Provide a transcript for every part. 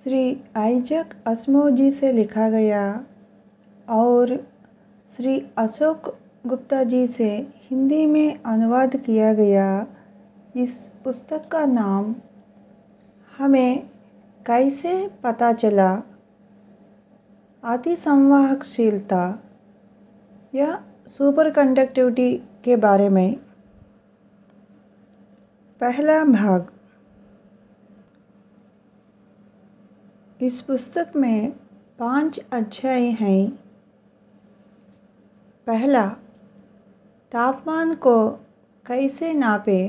Shri Isaac Asimov जी से लिखा गया और श्री अशोक गुप्ता जी से हिंदी में अनुवाद किया गया इस पुस्तक का नाम हमें कैसे पता चला अतिसंवाहकशीलता या सुपर कंडक्टिविटी के बारे में। पहला भाग। इस पुस्तक में 5 अध्याय हैं। पहला, तापमान को कैसे नापे।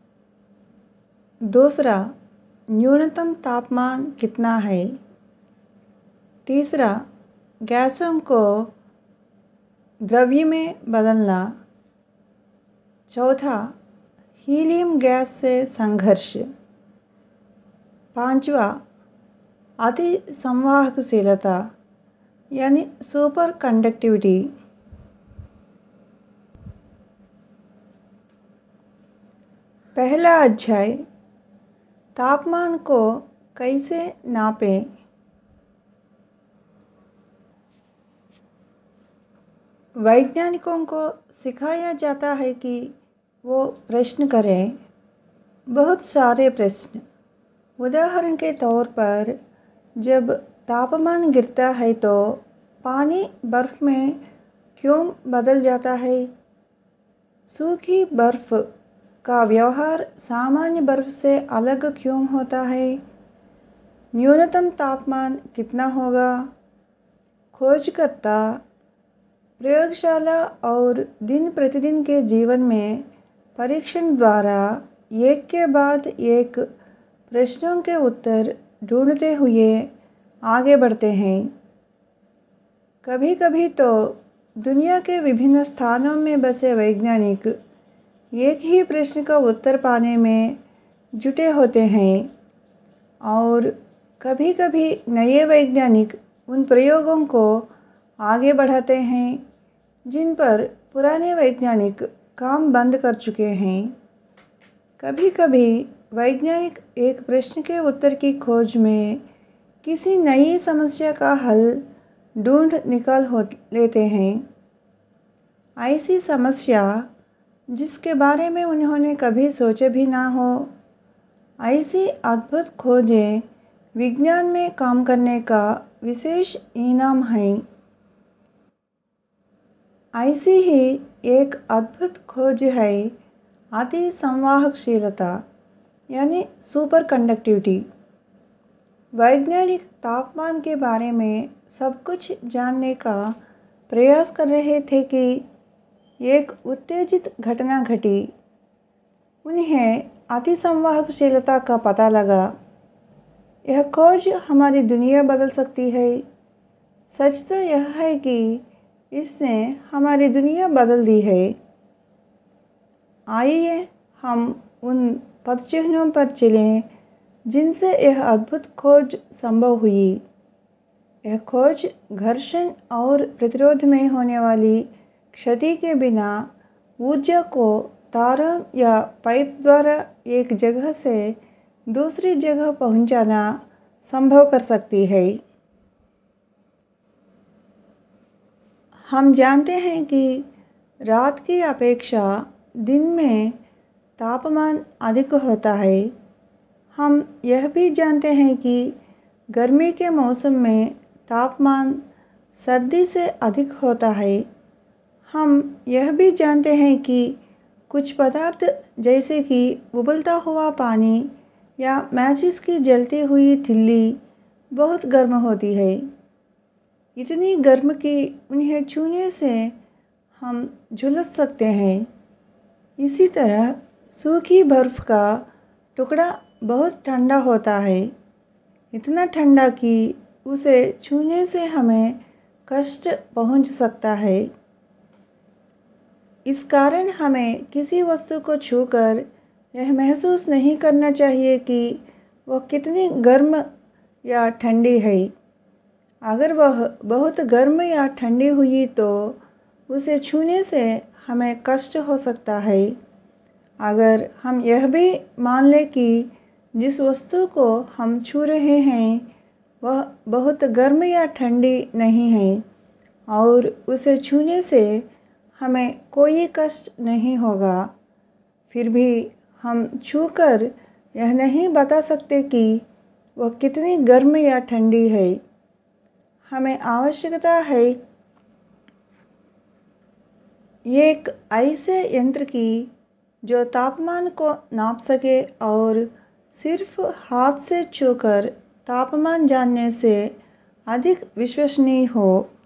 दूसरा, न्यूनतम तापमान कितना है। तीसरा, गैसों को द्रव्य में बदलना। चौथा, हीलियम गैस से संघर्ष। पांचवा, अतिसंवाहकशीलता यानी सुपर कंडक्टिविटी। पहला अध्याय, तापमान को कैसे नापें। वैज्ञानिकों को सिखाया जाता है कि वो प्रश्न करें, बहुत सारे प्रश्न। उदाहरण के तौर पर जब तापमान गिरता है तो पानी बर्फ में क्यों बदल जाता है। सूखी बर्फ का व्यवहार सामान्य बर्फ से अलग क्यों होता है। न्यूनतम तापमान कितना होगा। खोजकर्ता प्रयोगशाला और दिन प्रतिदिन के जीवन में परीक्षण द्वारा एक के बाद एक प्रश्नों के उत्तर ढूंढते हुए आगे बढ़ते हैं। कभी-कभी तो दुनिया के विभिन्न स्थानों में बसे वैज्ञानिक एक ही प्रश्न का उत्तर पाने में जुटे होते हैं और कभी-कभी नए वैज्ञानिक उन प्रयोगों को आगे बढ़ाते हैं जिन पर पुराने वैज्ञानिक काम बंद कर चुके हैं। कभी-कभी वैज्ञानिक एक प्रश्न के उत्तर की खोज में किसी नई समस्या का हल ढूंढ निकाल लेते हैं। ऐसी समस्या जिसके बारे में उन्होंने कभी सोचे भी ना हो। ऐसी अद्भुत खोजें विज्ञान में काम करने का विशेष इनाम है। ऐसी ही एक अद्भुत खोज है अतिसंवाहकशीलता यानी सुपर कंडक्टिविटी। वैज्ञानिक तापमान के बारे में सब कुछ जानने का प्रयास कर रहे थे कि एक उत्तेजित घटना घटी। उन्हें अतिसंवाहकशीलता का पता लगा। यह खोज हमारी दुनिया बदल सकती है। सच तो यह है कि इसने हमारी दुनिया बदल दी है। आइए हम उन पदचिह्नों पर चलें जिनसे यह अद्भुत खोज संभव हुई। यह खोज घर्षण और प्रतिरोध में होने वाली क्षति के बिना ऊर्जा को तारों या पाइप द्वारा एक जगह से दूसरी जगह पहुंचाना संभव कर सकती है। हम जानते हैं कि रात की अपेक्षा दिन में तापमान अधिक होता है। हम यह भी जानते हैं कि गर्मी के मौसम में तापमान सर्दी से अधिक होता है। हम यह भी जानते हैं कि कुछ पदार्थ जैसे कि उबलता हुआ पानी या मैचिस की जलती हुई तिल्ली बहुत गर्म होती है। इतनी गर्म कि उन्हें छूने से हम झुलस सकते हैं। इसी तरह सूखी बर्फ का टुकड़ा बहुत ठंडा होता है, इतना ठंडा कि उसे छूने से हमें कष्ट पहुंच सकता है। इस कारण हमें किसी वस्तु को छूकर यह महसूस नहीं करना चाहिए कि वह कितनी गर्म या ठंडी है। अगर वह बहुत गर्म या ठंडी हुई तो उसे छूने से हमें कष्ट हो सकता है। अगर हम यह भी मान लें कि जिस वस्तु को हम छू रहे हैं वह बहुत गर्म या ठंडी नहीं है और उसे छूने से हमें कोई कष्ट नहीं होगा। फिर भी हम छूकर यह नहीं बता सकते कि वह कितनी गर्म या ठंडी है। हमें आवश्यकता है एक ऐसे यंत्र की जो तापमान को नाप सके और सिर्फ हाथ से छूकर तापमान जानने से अधिक विश्वसनीय हो।